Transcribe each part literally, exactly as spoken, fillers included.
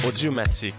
Audiomatique.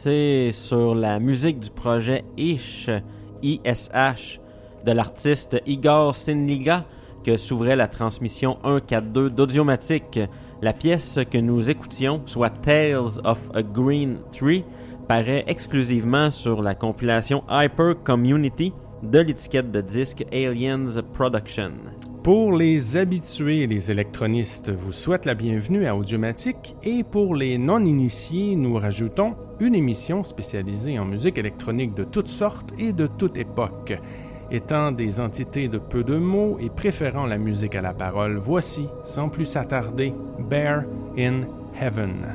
C'est sur la musique du projet Ish, I S H, de l'artiste Igor Sinliga que s'ouvrait la transmission cent quarante-deux d'Audiomatique. La pièce que nous écoutions, soit Tales of a Green Tree, paraît exclusivement sur la compilation Hyper Community de l'étiquette de disque Aliens Production. Pour les habitués, les électronistes vous souhaitent la bienvenue à Audiomatique et pour les non-initiés, nous rajoutons une émission spécialisée en musique électronique de toutes sortes et de toute époque. Étant des entités de peu de mots et préférant la musique à la parole, voici, sans plus s'attarder, Bear in Heaven.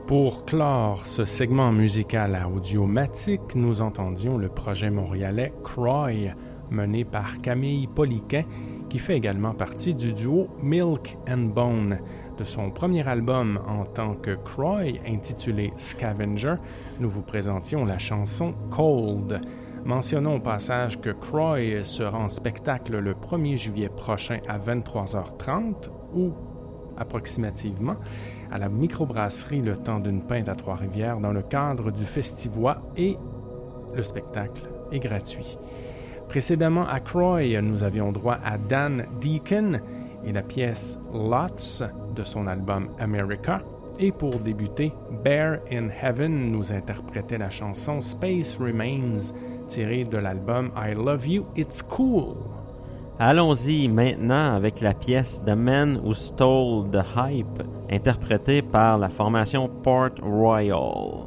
Pour clore ce segment musical à Audiomatique, nous entendions le projet montréalais Croy, mené par Camille Poliquin, qui fait également partie du duo Milk and Bone. De son premier album en tant que Croy, intitulé Scavenger, nous vous présentions la chanson Cold. Mentionnons au passage que Croy sera en spectacle le premier juillet prochain à vingt-trois heures trente, ou approximativement, à la microbrasserie Le Temps d'une Pinte à Trois-Rivières dans le cadre du Festivois, et le spectacle est gratuit. Précédemment à Croy, nous avions droit à Dan Deacon et la pièce Lots de son album America. Et pour débuter, Bear in Heaven nous interprétait la chanson Space Remains tirée de l'album I Love You, It's Cool. Allons-y maintenant avec la pièce The Man Who Stole the Hype, interprétée par la formation Port Royal.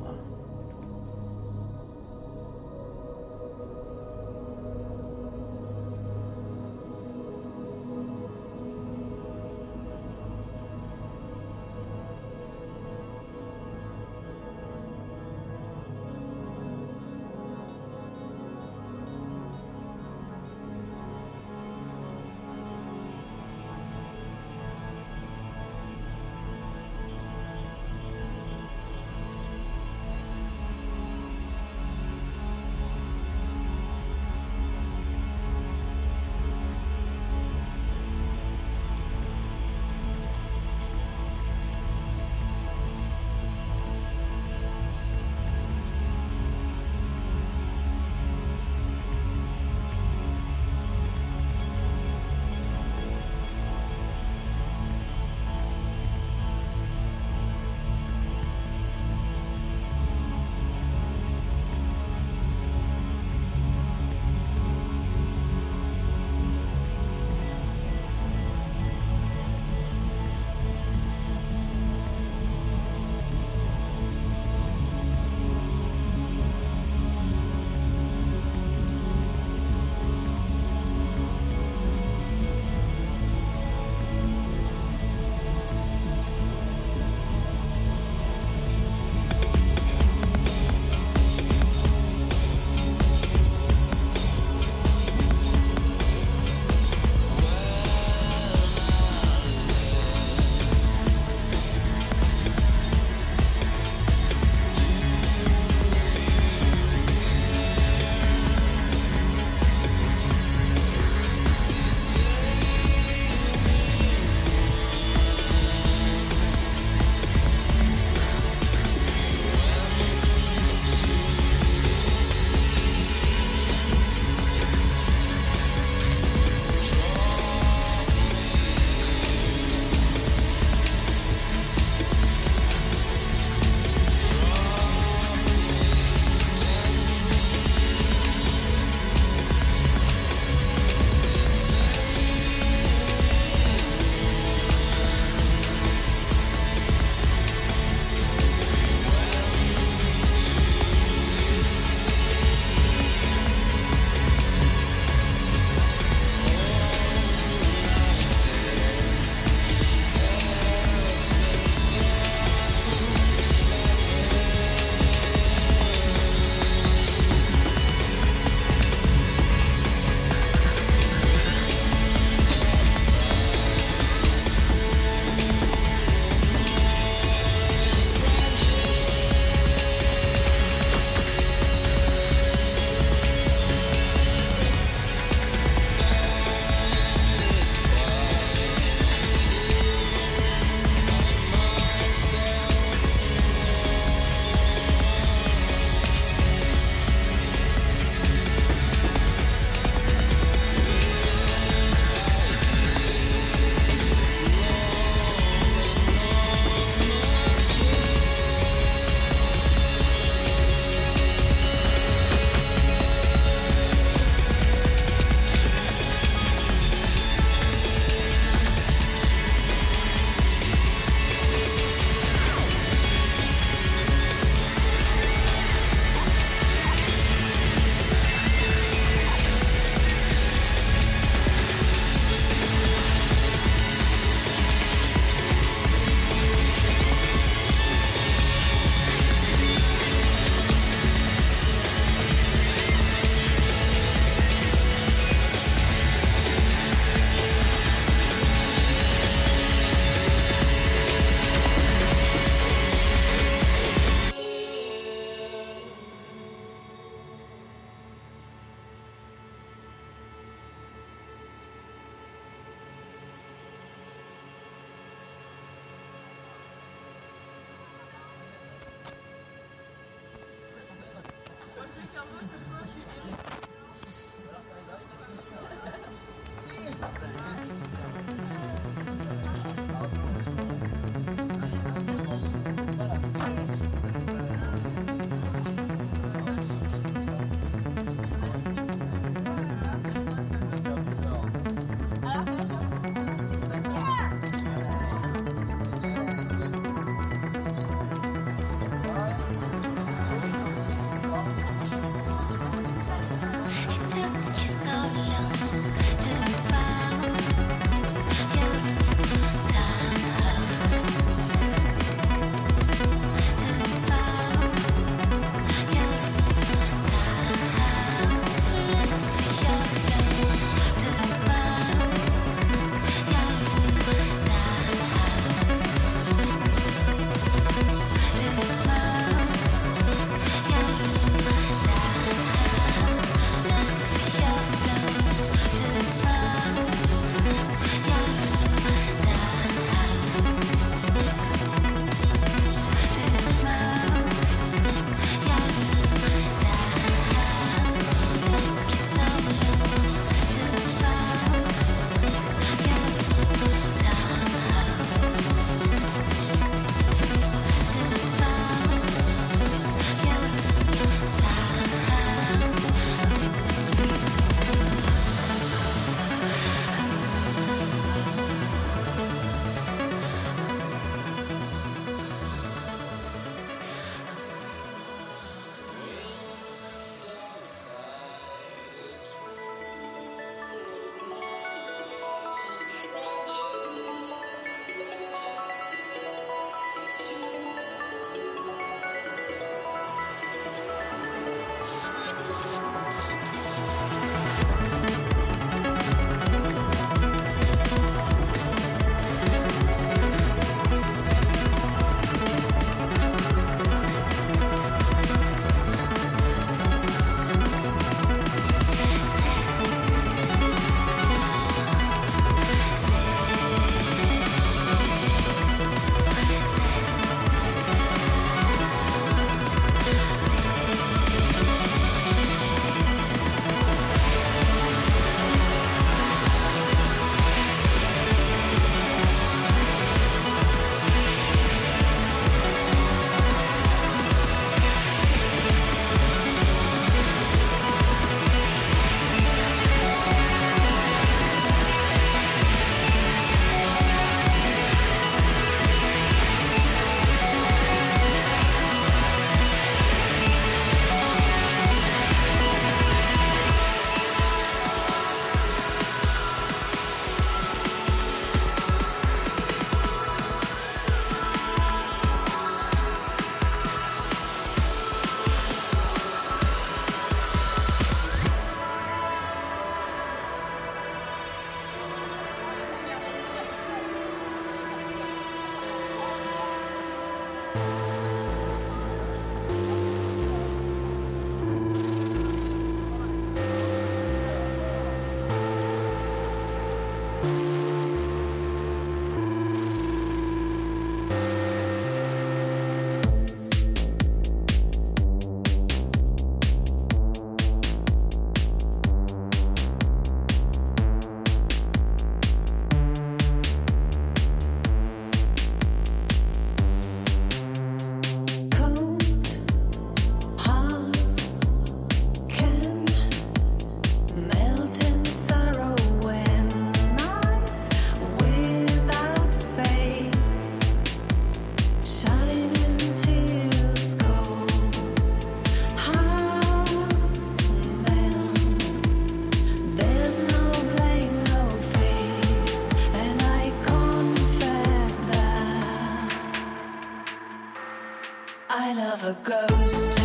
of a ghost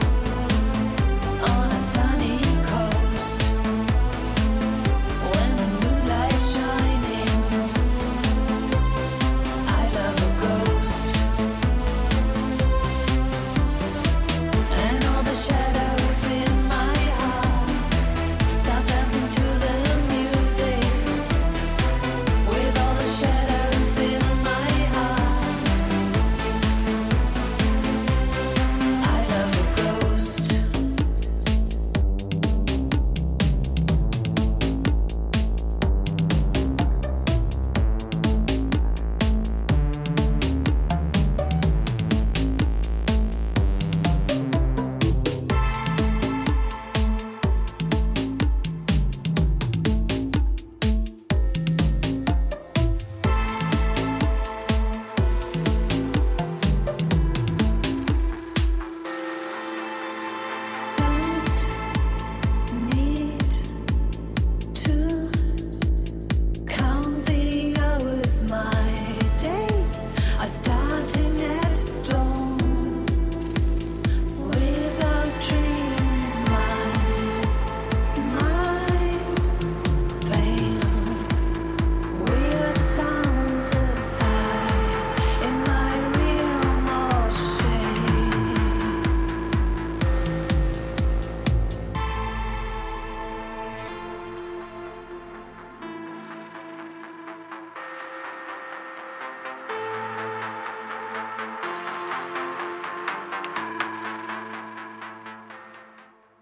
on a sunny coast when the moonlight's shining. I love a ghost and all the shadows in my heart start dancing to the music with all the shadows in my heart. I love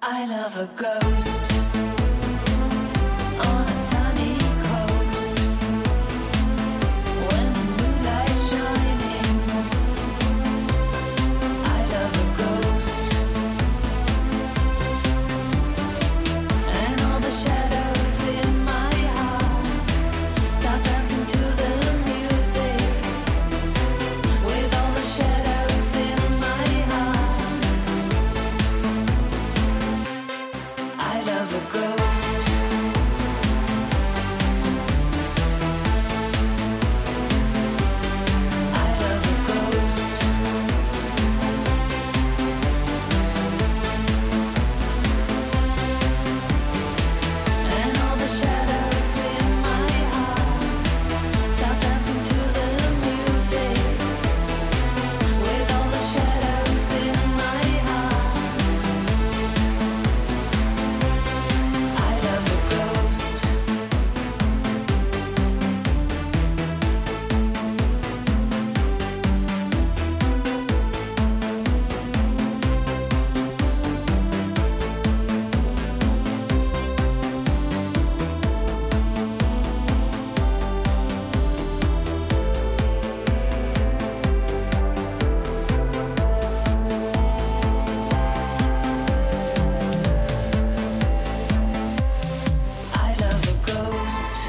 I love a ghost on a sunny coast when the moonlight's shining. I love a ghost and all the shadows in my heart start dancing to the music with all the shadows in my heart. I love a ghost. I love a ghost. And all the shadows in my heart start dancing to the music with all the shadows in my heart. I love a ghost. I love a ghost.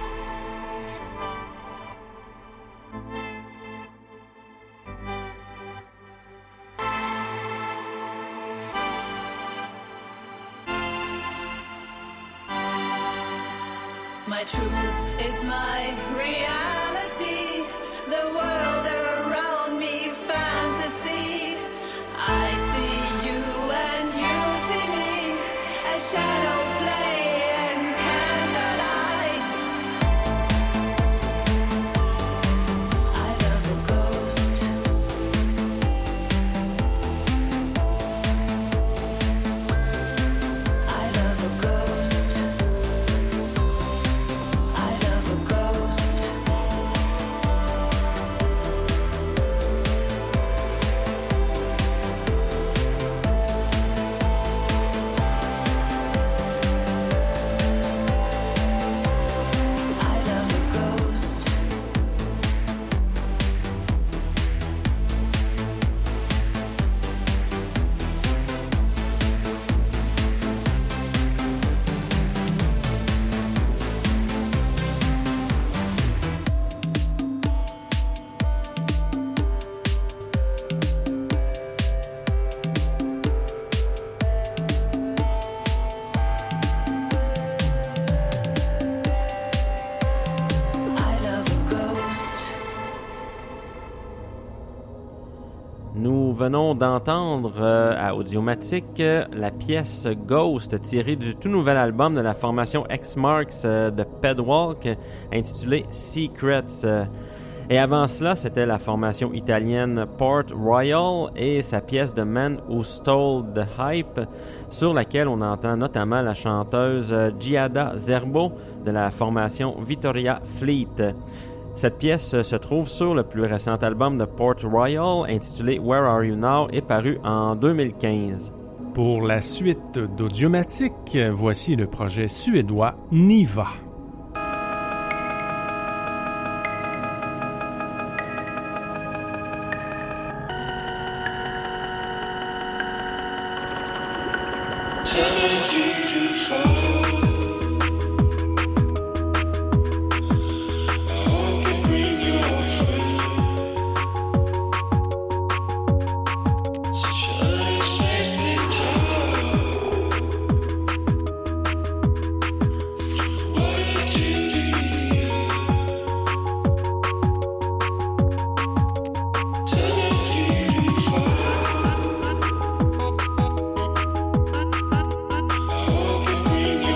My truth is my reality. The world around me, fantasy. I see you and you see me. A shadow play and candlelight. I love a ghost. I love a ghost. I love a ghost. I love a ghost. I love a ghost. Nous venons d'entendre euh, à Audiomatique euh, la pièce Ghost tirée du tout nouvel album de la formation X-Marks euh, de Pedwalk euh, intitulé Secrets. Euh, et avant cela, c'était la formation italienne Port Royal et sa pièce The Man Who Stole the Hype, sur laquelle on entend notamment la chanteuse euh, Giada Zerbo de la formation Vittoria Fleet. Cette pièce se trouve sur le plus récent album de Port Royal intitulé Where Are You Now et paru en deux mille quinze. Pour la suite d'Audiomatique, voici le projet suédois Niva. Bring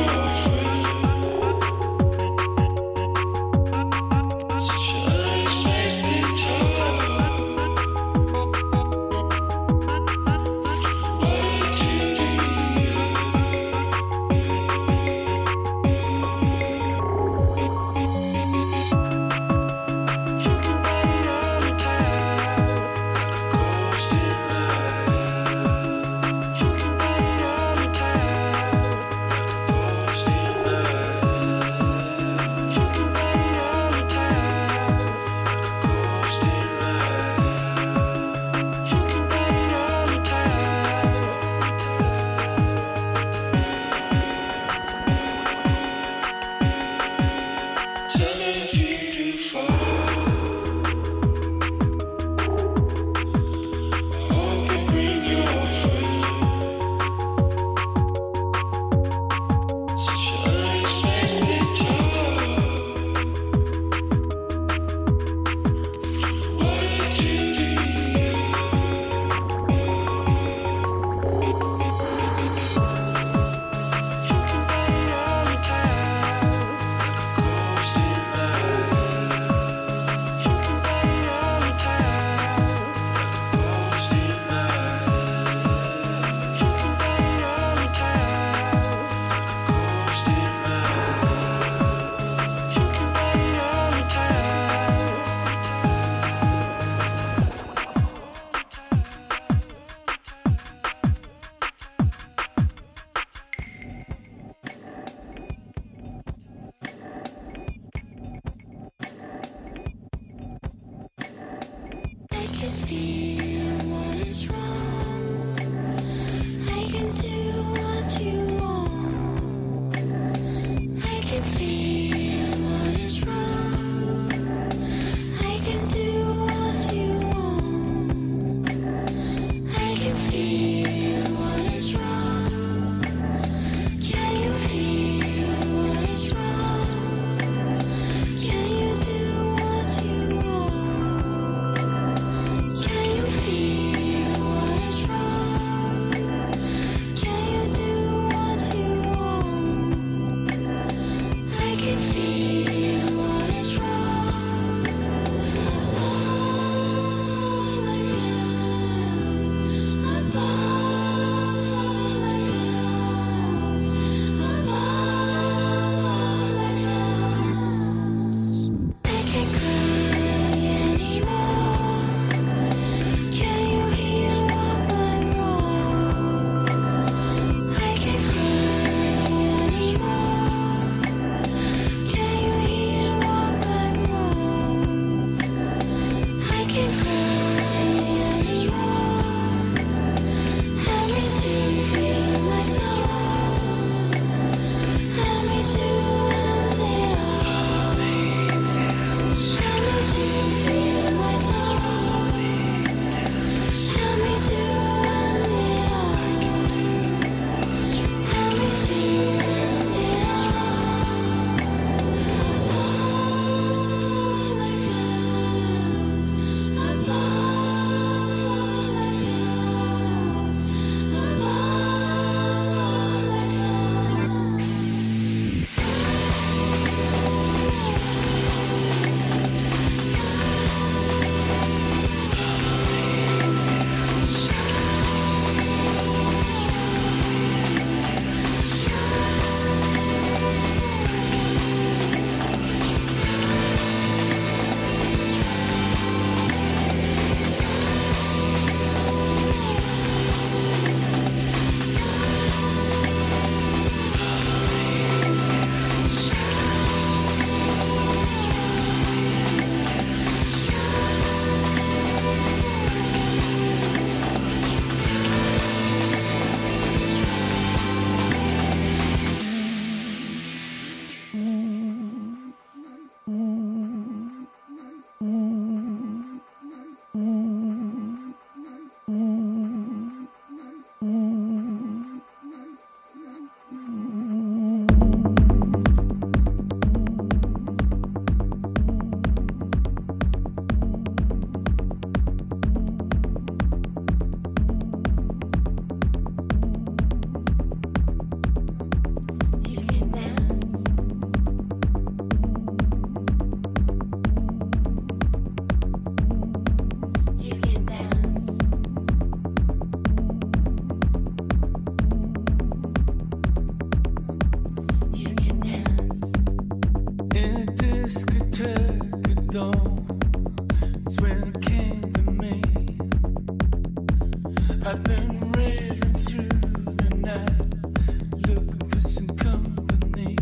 I've been raving through the night, looking for some company.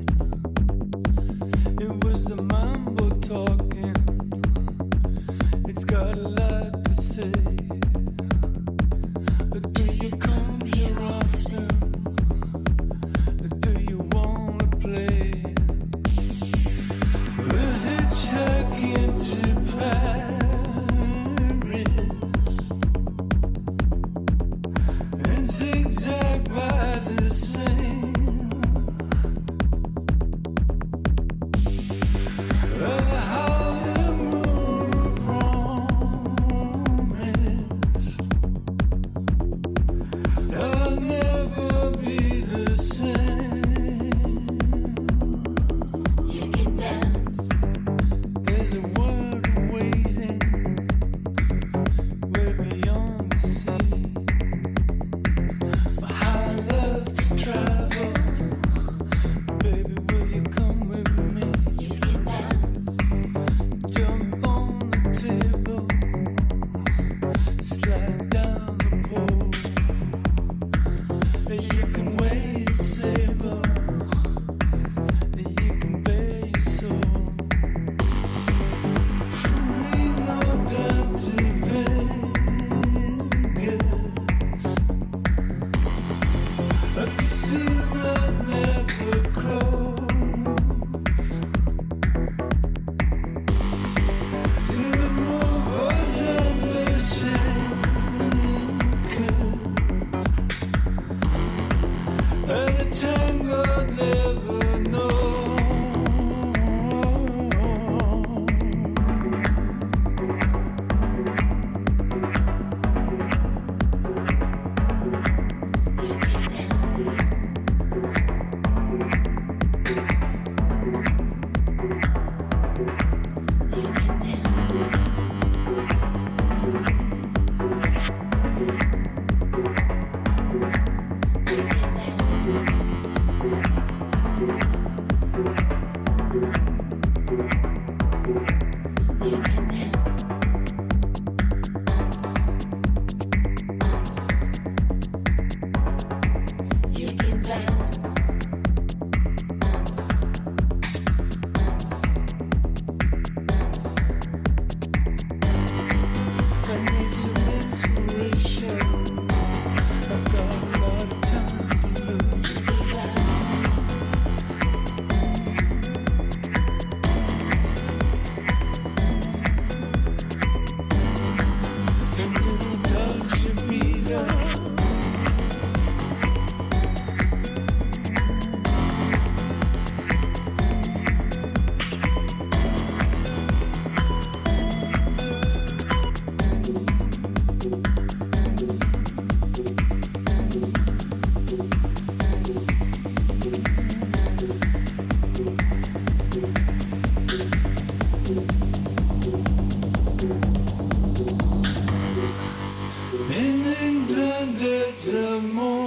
It was the mambo talking, it's got a lot to say. But do you come here often? Or do you wanna play? We'll hitchhike into Paris and zigzag by the Seine. Well, the honeymoon promise, I'll never be the same. You can dance. There's a world waiting way beyond the sea. How I love to travel, baby, will you come with me? You can dance. Jump on the table, slide down the pole. You can wave a saber, you can bear your soul. We know down to Vegas, a casino never closed. To the movers and the shakers, and the tango never knows. You can dance. And it's an inspiration. I've got a lot of time to lose. And in the Dolce Vita, in England there's a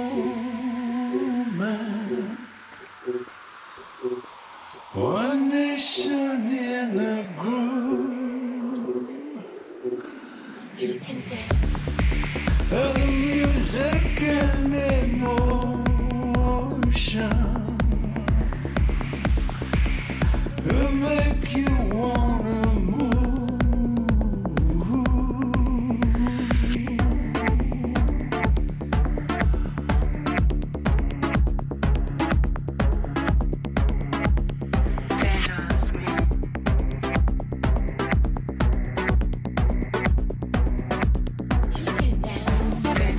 moment, one nation in a groove. You can dance. And the music and emotion will make you wanna move. You can dance.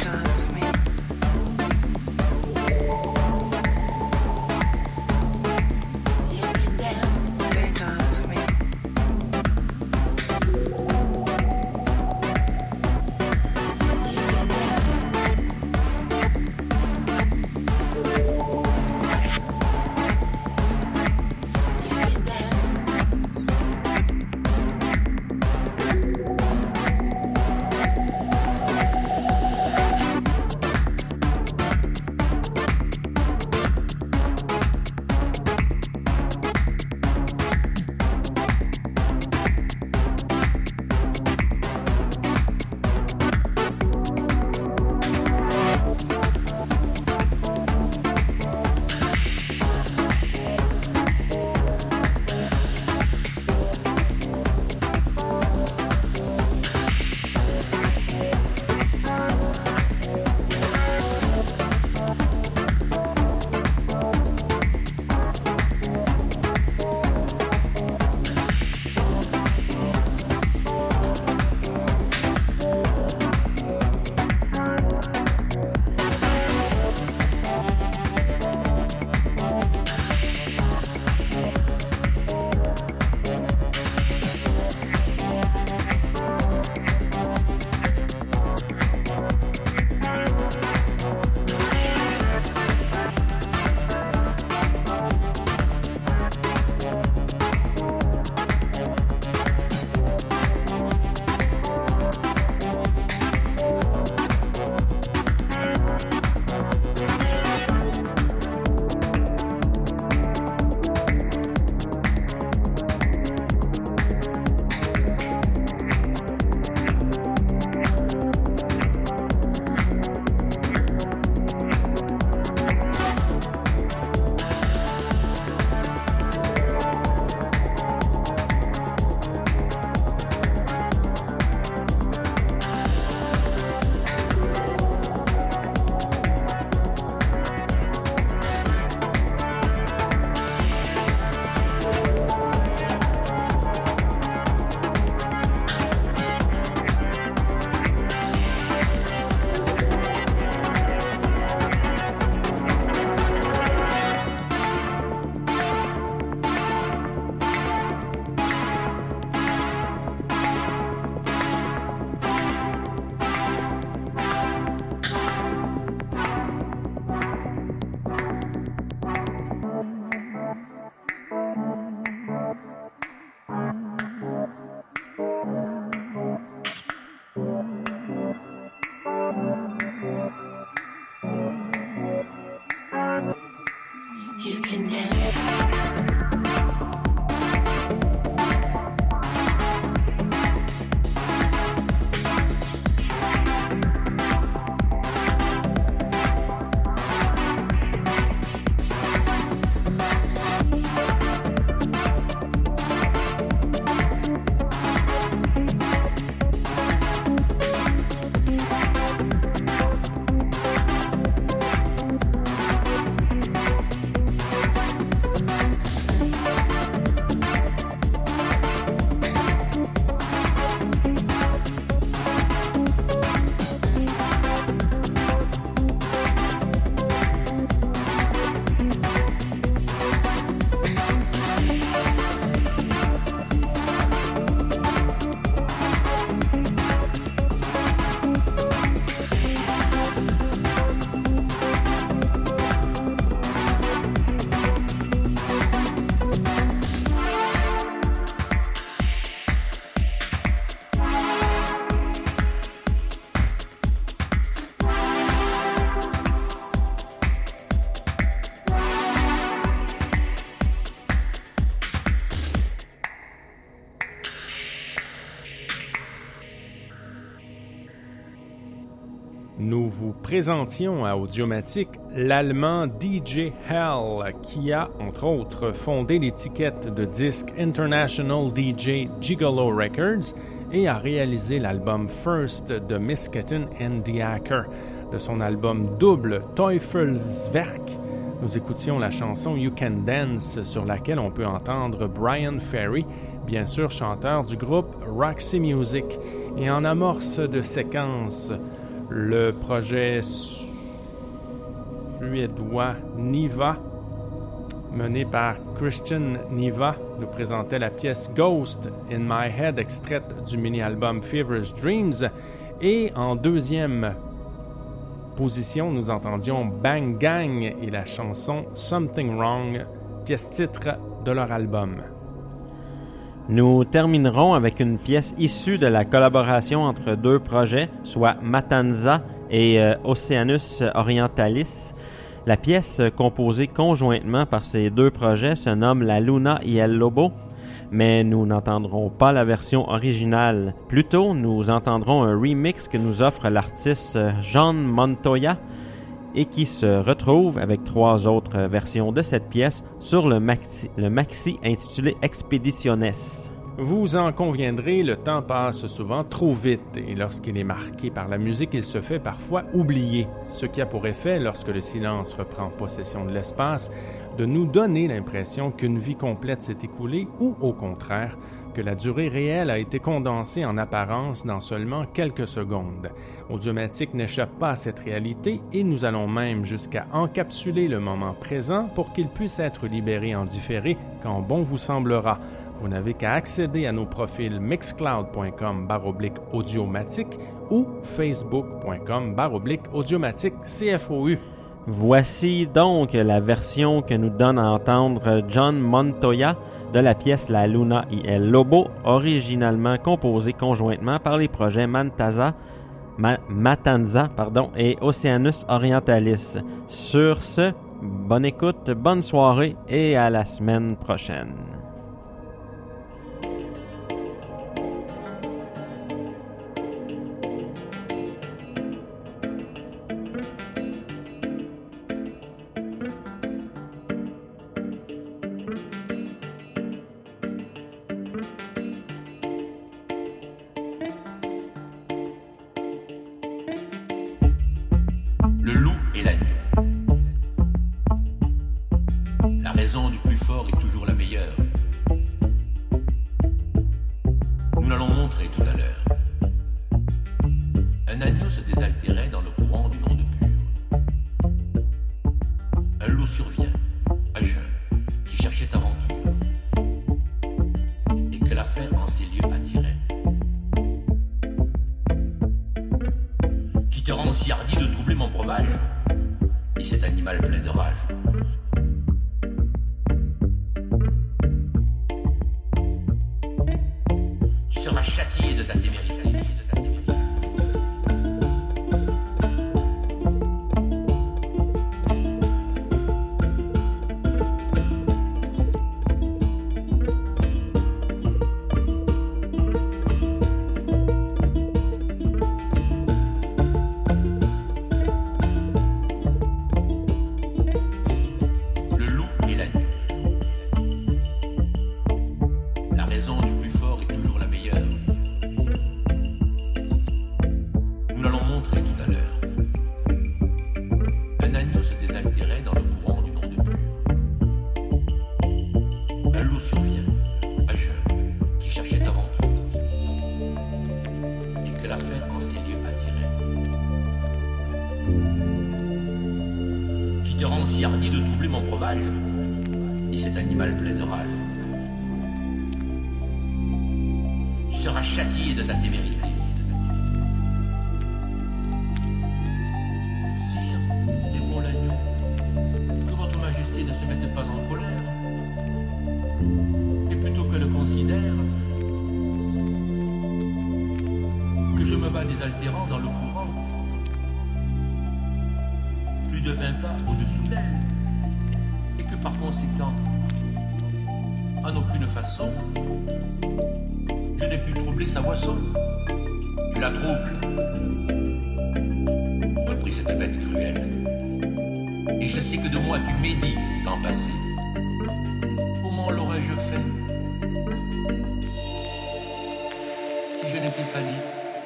You can dance. Nous vous présentions à Audiomatique l'Allemand D J Hell, qui a, entre autres, fondé l'étiquette de disque International D J Gigolo Records et a réalisé l'album First de Misketen and the Hacker. De son album double Teufelswerk, nous écoutions la chanson You Can Dance, sur laquelle on peut entendre Brian Ferry, bien sûr chanteur du groupe Roxy Music. Et en amorce de séquence, le projet suédois Niva, mené par Christian Niva, nous présentait la pièce Ghost in My Head, extraite du mini-album Feverish Dreams. Et en deuxième position, nous entendions Bang Gang et la chanson Something Wrong, pièce-titre de leur album. Nous terminerons avec une pièce issue de la collaboration entre deux projets, soit Matanza et euh, Oceanus Orientalis. La pièce composée conjointement par ces deux projets se nomme La Luna y el Lobo, mais nous n'entendrons pas la version originale. Plutôt, nous entendrons un remix que nous offre l'artiste John Montoya et qui se retrouve avec trois autres versions de cette pièce sur le maxi, le maxi intitulé Expeditiones. Vous en conviendrez, le temps passe souvent trop vite et lorsqu'il est marqué par la musique, il se fait parfois oublier, ce qui a pour effet, lorsque le silence reprend possession de l'espace, de nous donner l'impression qu'une vie complète s'est écoulée ou, au contraire, que la durée réelle a été condensée en apparence dans seulement quelques secondes. Audiomatique n'échappe pas à cette réalité et nous allons même jusqu'à encapsuler le moment présent pour qu'il puisse être libéré en différé quand bon vous semblera. Vous n'avez qu'à accéder à nos profils mixcloud.com baroblique audiomatique ou facebook.com baroblique audiomatique CFOU. Voici donc la version que nous donne à entendre John Montoya de la pièce La Luna y el Lobo, originalement composée conjointement par les projets Mantaza, Ma, Matanza pardon, et Oceanus Orientalis. Sur ce, bonne écoute, bonne soirée et à la semaine prochaine. Le loup et l'agneau. La raison du plus fort est toujours la meilleure. Nous l'allons montrer tout à l'heure. Un agneau se désaltérait dans le courant d'une onde pure. Un loup survient, un jeune, qui cherchait aventure, et que la faim en ces lieux attirait. Qui te rend si hardi de troubler mon breuvage, dit cet animal plein de rage. Tu seras châtié de ta témérité. tout à l'heure. Un agneau se désaltérait dans le courant d'une onde pure. Un loup survient, un jeune, qui cherchait aventure, et que la faim en ces lieux attirait. Qui te rend si hardi de troubler mon breuvage, dit cet animal plein de rage. Tu seras châtié de ta témérité. Sire, répond l'agneau, que votre majesté ne se mette pas en colère, et plutôt que le considère, que je me vas désaltérant dans le courant, plus de vingt pas au-dessous d'elle, et que par conséquent, en aucune façon, je n'ai pu troubler sa boisson. Tu la troubles, reprit cette bête cruelle, et je sais que de moi tu médis l'an passé. Comment l'aurais-je fait si je n'étais pas libre?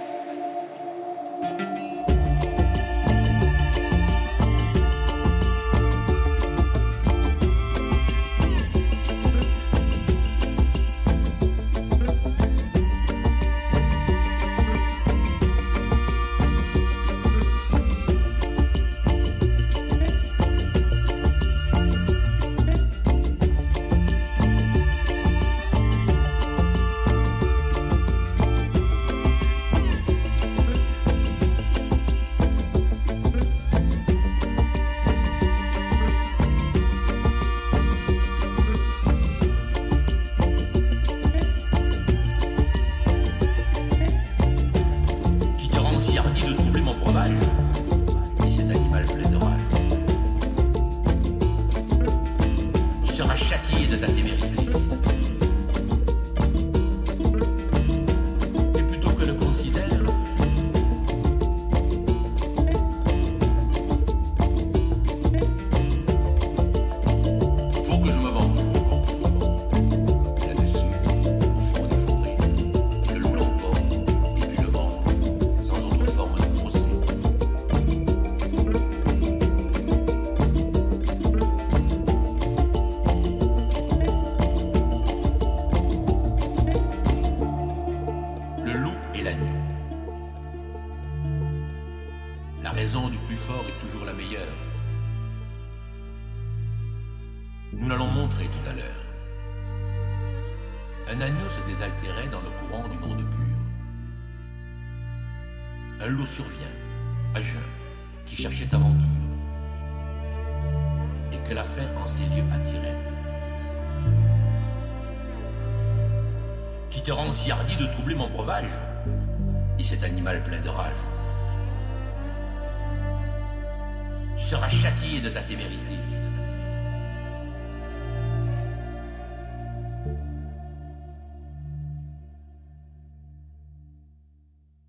Nous l'allons montrer tout à l'heure. Un agneau se désaltérait dans le courant d'une onde pure. Un loup survient, un jeune, qui cherchait aventure, et que la faim en ces lieux attirait. Qui te rend si hardi de troubler mon breuvage, dit cet animal plein de rage. Tu seras châtié de ta témérité.